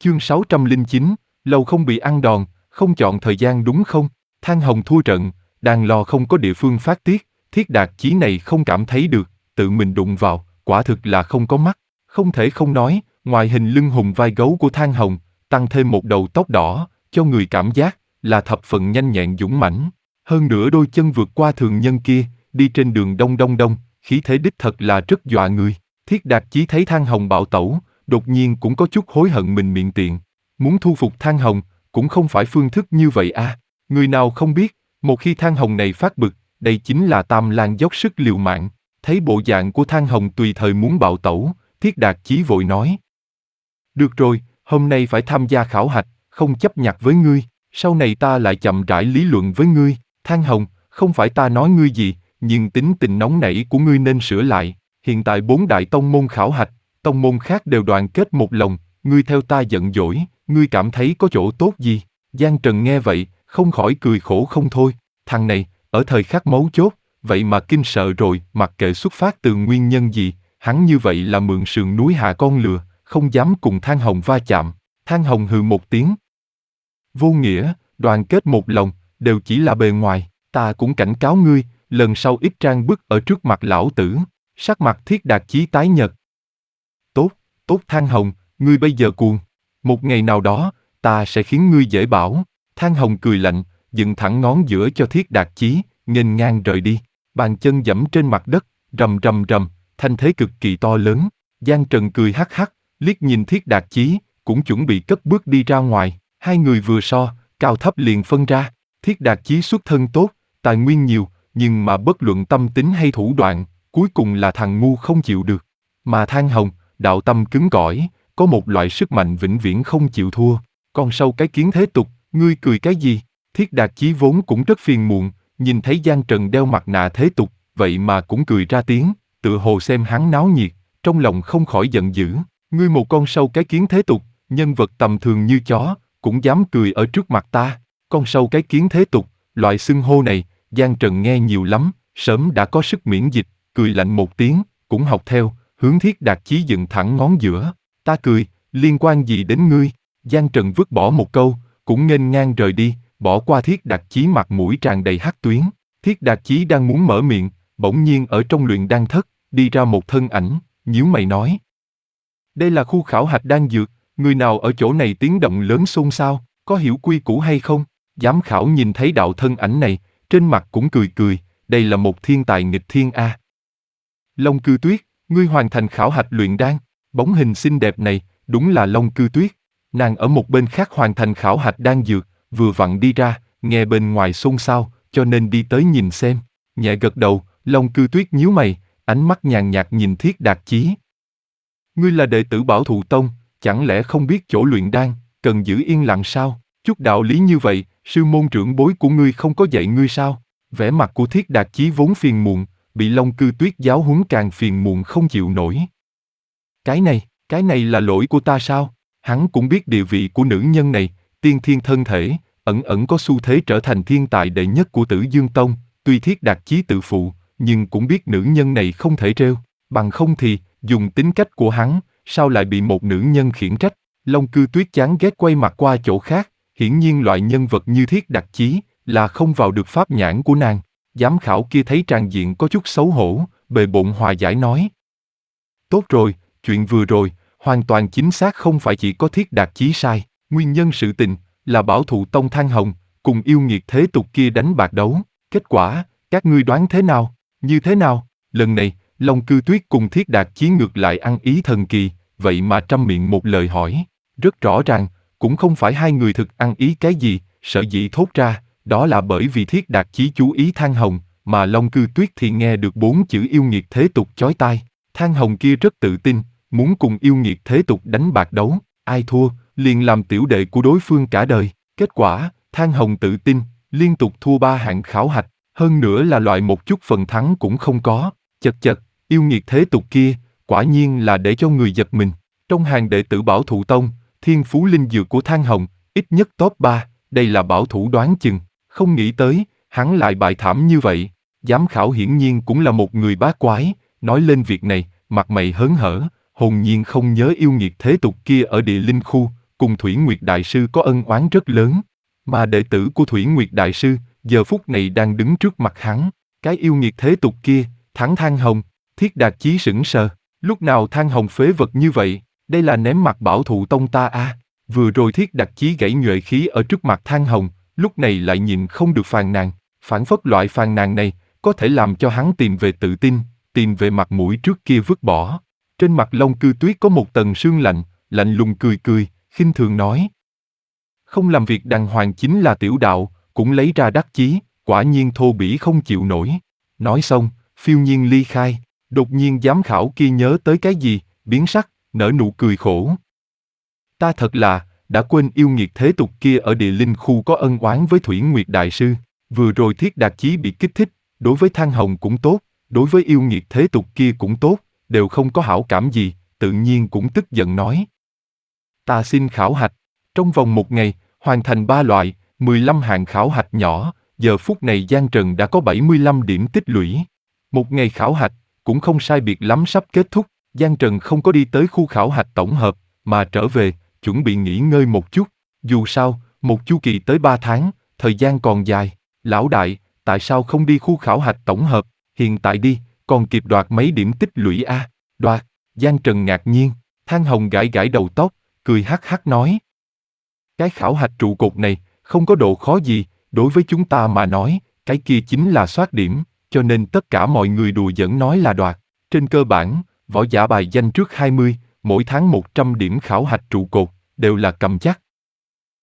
Chương 609, lâu không bị ăn đòn, không chọn thời gian đúng không? Thang Hồng thua trận, đang lo không có địa phương phát tiết, Thiết Đạt Chí này không cảm thấy được, tự mình đụng vào, quả thực là không có mắt. Không thể không nói, ngoại hình lưng hùng vai gấu của Thang Hồng, tăng thêm một đầu tóc đỏ, cho người cảm giác là thập phần nhanh nhẹn dũng mãnh. Hơn nữa đôi chân vượt qua thường nhân kia, đi trên đường đông đông đông, khí thế đích thật là rất dọa người. Thiết Đạt Chí thấy Thang Hồng bạo tẩu, đột nhiên cũng có chút hối hận mình miệng tiện. Muốn thu phục Thang Hồng, cũng không phải phương thức như vậy à. Người nào không biết, một khi Thang Hồng này phát bực, đây chính là Tam Lang dốc sức liều mạng. Thấy bộ dạng của Thang Hồng tùy thời muốn bạo tẩu, Thiết Đạt Chí vội nói. Được rồi, hôm nay phải tham gia khảo hạch, không chấp nhặt với ngươi, sau này ta lại chậm rãi lý luận với ngươi. Thang Hồng, không phải ta nói ngươi gì, nhưng tính tình nóng nảy của ngươi nên sửa lại. Hiện tại 4 đại tông môn khảo hạch, tông môn khác đều đoàn kết một lòng, ngươi theo ta giận dỗi, ngươi cảm thấy có chỗ tốt gì? Giang Trần nghe vậy, không khỏi cười khổ không thôi. Thằng này, ở thời khắc mấu chốt, vậy mà kinh sợ rồi, mặc kệ xuất phát từ nguyên nhân gì, hắn như vậy là mượn sườn núi hạ con lừa, không dám cùng Thang Hồng va chạm. Thang Hồng hừ một tiếng. Vô nghĩa, đoàn kết một lòng, đều chỉ là bề ngoài, ta cũng cảnh cáo ngươi, lần sau ít trang bức ở trước mặt lão tử. Sắc mặt Thiết Đạt Chí tái nhợt. Tốt, tốt Thang Hồng, ngươi bây giờ cuồng. Một ngày nào đó, ta sẽ khiến ngươi dễ bảo. Thang Hồng cười lạnh, dựng thẳng ngón giữa cho Thiết Đạt Chí, nghênh ngang rời đi. Bàn chân giẫm trên mặt đất, rầm rầm rầm, thanh thế cực kỳ to lớn. Giang Trần cười hắc hắc, liếc nhìn Thiết Đạt Chí, cũng chuẩn bị cất bước đi ra ngoài. Hai người vừa so, cao thấp liền phân ra. Thiết Đạt Chí xuất thân tốt, tài nguyên nhiều, nhưng mà bất luận tâm tính hay thủ đoạn, cuối cùng là thằng ngu không chịu được. Mà Thang Hồng, đạo tâm cứng cỏi, có một loại sức mạnh vĩnh viễn không chịu thua. Con sâu cái kiến thế tục, ngươi cười cái gì? Thiết Đạt Chí vốn cũng rất phiền muộn, nhìn thấy Giang Trần đeo mặt nạ thế tục, vậy mà cũng cười ra tiếng, tựa hồ xem hắn náo nhiệt, trong lòng không khỏi giận dữ. Ngươi một con sâu cái kiến thế tục, nhân vật tầm thường như chó, cũng dám cười ở trước mặt ta. Con sâu cái kiến thế tục, loại xưng hô này, Giang Trần nghe nhiều lắm, sớm đã có sức miễn dịch, cười lạnh một tiếng, cũng học theo, hướng Thiết Đạt Chí dựng thẳng ngón giữa. Ta cười, liên quan gì đến ngươi? Giang Trần vứt bỏ một câu, cũng nghênh ngang rời đi, bỏ qua Thiết Đạt Chí mặt mũi tràn đầy hắc tuyến. Thiết Đạt Chí đang muốn mở miệng, bỗng nhiên ở trong luyện đan thất, đi ra một thân ảnh, nhíu mày nói. Đây là khu khảo hạch đan dược, người nào ở chỗ này tiếng động lớn xôn xao, có hiểu quy củ hay không? Giám khảo nhìn thấy đạo thân ảnh này, trên mặt cũng cười cười, đây là một thiên tài nghịch thiên a. Long Cư Tuyết, ngươi hoàn thành khảo hạch luyện đan, bóng hình xinh đẹp này, đúng là Long Cư Tuyết. Nàng ở một bên khác hoàn thành khảo hạch đan dược, vừa vặn đi ra, nghe bên ngoài xôn xao, cho nên đi tới nhìn xem. Nhẹ gật đầu, Long Cư Tuyết nhíu mày, ánh mắt nhàn nhạt nhìn Thiết Đạt Chí. Ngươi là đệ tử Bảo Thụ Tông, chẳng lẽ không biết chỗ luyện đan, cần giữ yên lặng sao? Chút đạo lý như vậy, sư môn trưởng bối của ngươi không có dạy ngươi sao? Vẻ mặt của Thiết Đạt Chí vốn phiền muộn, bị Long Cư Tuyết giáo huấn càng phiền muộn không chịu nổi. Cái này là lỗi của ta sao? Hắn cũng biết địa vị của nữ nhân này, tiên thiên thân thể, ẩn ẩn có xu thế trở thành thiên tài đệ nhất của Tử Dương Tông, tuy Thiết Đạt Chí tự phụ, nhưng cũng biết nữ nhân này không thể trêu, bằng không thì, dùng tính cách của hắn, sao lại bị một nữ nhân khiển trách? Long Cư Tuyết chán ghét quay mặt qua chỗ khác, hiển nhiên loại nhân vật như Thiết Đạt Chí là không vào được pháp nhãn của nàng. Giám khảo kia thấy tràng diện có chút xấu hổ, bề bộn hòa giải nói. Tốt rồi, chuyện vừa rồi, hoàn toàn chính xác không phải chỉ có Thiết Đạt Chí sai, nguyên nhân sự tình, là Bảo Thụ Tông Thang Hồng, cùng yêu nghiệt thế tục kia đánh bạc đấu, kết quả, các ngươi đoán thế nào, như thế nào? Lần này, Long Cư Tuyết cùng Thiết Đạt Chí ngược lại ăn ý thần kỳ, vậy mà trăm miệng một lời hỏi, rất rõ ràng, cũng không phải hai người thực ăn ý cái gì, sở dĩ thốt ra, đó là bởi vì Thiết Đạt Chí chú ý Thang Hồng, mà Long Cư Tuyết thì nghe được 4 chữ yêu nghiệt thế tục chói tai. Thang Hồng kia rất tự tin, muốn cùng yêu nghiệt thế tục đánh bạc đấu, ai thua, liền làm tiểu đệ của đối phương cả đời. Kết quả, Thang Hồng tự tin, liên tục thua 3 hạng khảo hạch, hơn nữa là loại một chút phần thắng cũng không có. Chật chật, yêu nghiệt thế tục kia, quả nhiên là để cho người giật mình. Trong hàng đệ tử Bảo Thụ Tông, thiên phú linh dược của Thang Hồng, ít nhất top 3, đây là bảo thủ đoán chừng. Không nghĩ tới, hắn lại bại thảm như vậy. Giám khảo hiển nhiên cũng là một người bá quái, nói lên việc này, mặt mày hớn hở, hồn nhiên không nhớ yêu nghiệt thế tục kia ở địa linh khu, cùng Thủy Nguyệt Đại Sư có ân oán rất lớn. Mà đệ tử của Thủy Nguyệt Đại Sư, giờ phút này đang đứng trước mặt hắn. Cái yêu nghiệt thế tục kia, thắng Thang Hồng. Thiết Đạt Chí sững sờ. Lúc nào Thang Hồng phế vật như vậy? Đây là ném mặt Bảo Thụ Tông ta à? Vừa rồi Thiết Đạt Chí gãy nhuệ khí ở trước mặt Thang Hồng, lúc này lại nhìn không được phàn nàn. Phản phất loại phàn nàn này có thể làm cho hắn tìm về tự tin, tìm về mặt mũi trước kia vứt bỏ. Trên mặt Long Cư Tuyết có một tầng sương lạnh, lạnh lùng cười cười, khinh thường nói. Không làm việc đàng hoàng chính là tiểu đạo, cũng lấy ra đắc chí, quả nhiên thô bỉ không chịu nổi. Nói xong, phiêu nhiên ly khai, đột nhiên giám khảo kia nhớ tới cái gì, biến sắc, nở nụ cười khổ. Ta thật là, đã quên yêu nghiệt thế tục kia ở địa linh khu có ân oán với Thủy Nguyệt Đại Sư. Vừa rồi Thiết Đạt Chí bị kích thích, đối với Thang Hồng cũng tốt, đối với yêu nghiệt thế tục kia cũng tốt, đều không có hảo cảm gì, tự nhiên cũng tức giận nói. Ta xin khảo hạch, trong vòng 1 ngày, hoàn thành 3 loại, 15 hạng khảo hạch nhỏ, giờ phút này Giang Trần đã có 75 điểm tích lũy. 1 ngày khảo hạch, cũng không sai biệt lắm sắp kết thúc, Giang Trần không có đi tới khu khảo hạch tổng hợp, mà trở về, chuẩn bị nghỉ ngơi một chút. Dù sao, một chu kỳ tới 3 tháng, thời gian còn dài. Lão đại, tại sao không đi khu khảo hạch tổng hợp, hiện tại đi, còn kịp đoạt mấy điểm tích lũy a? Đoạt? Giang Trần ngạc nhiên, Thang Hồng gãi gãi đầu tóc, cười hắc hắc nói. Cái khảo hạch trụ cột này, không có độ khó gì, đối với chúng ta mà nói, cái kia chính là soát điểm, cho nên tất cả mọi người đùa giỡn nói là đoạt. Trên cơ bản, võ giả bài danh trước 20, mỗi tháng 100 điểm khảo hạch trụ cột, đều là cầm chắc.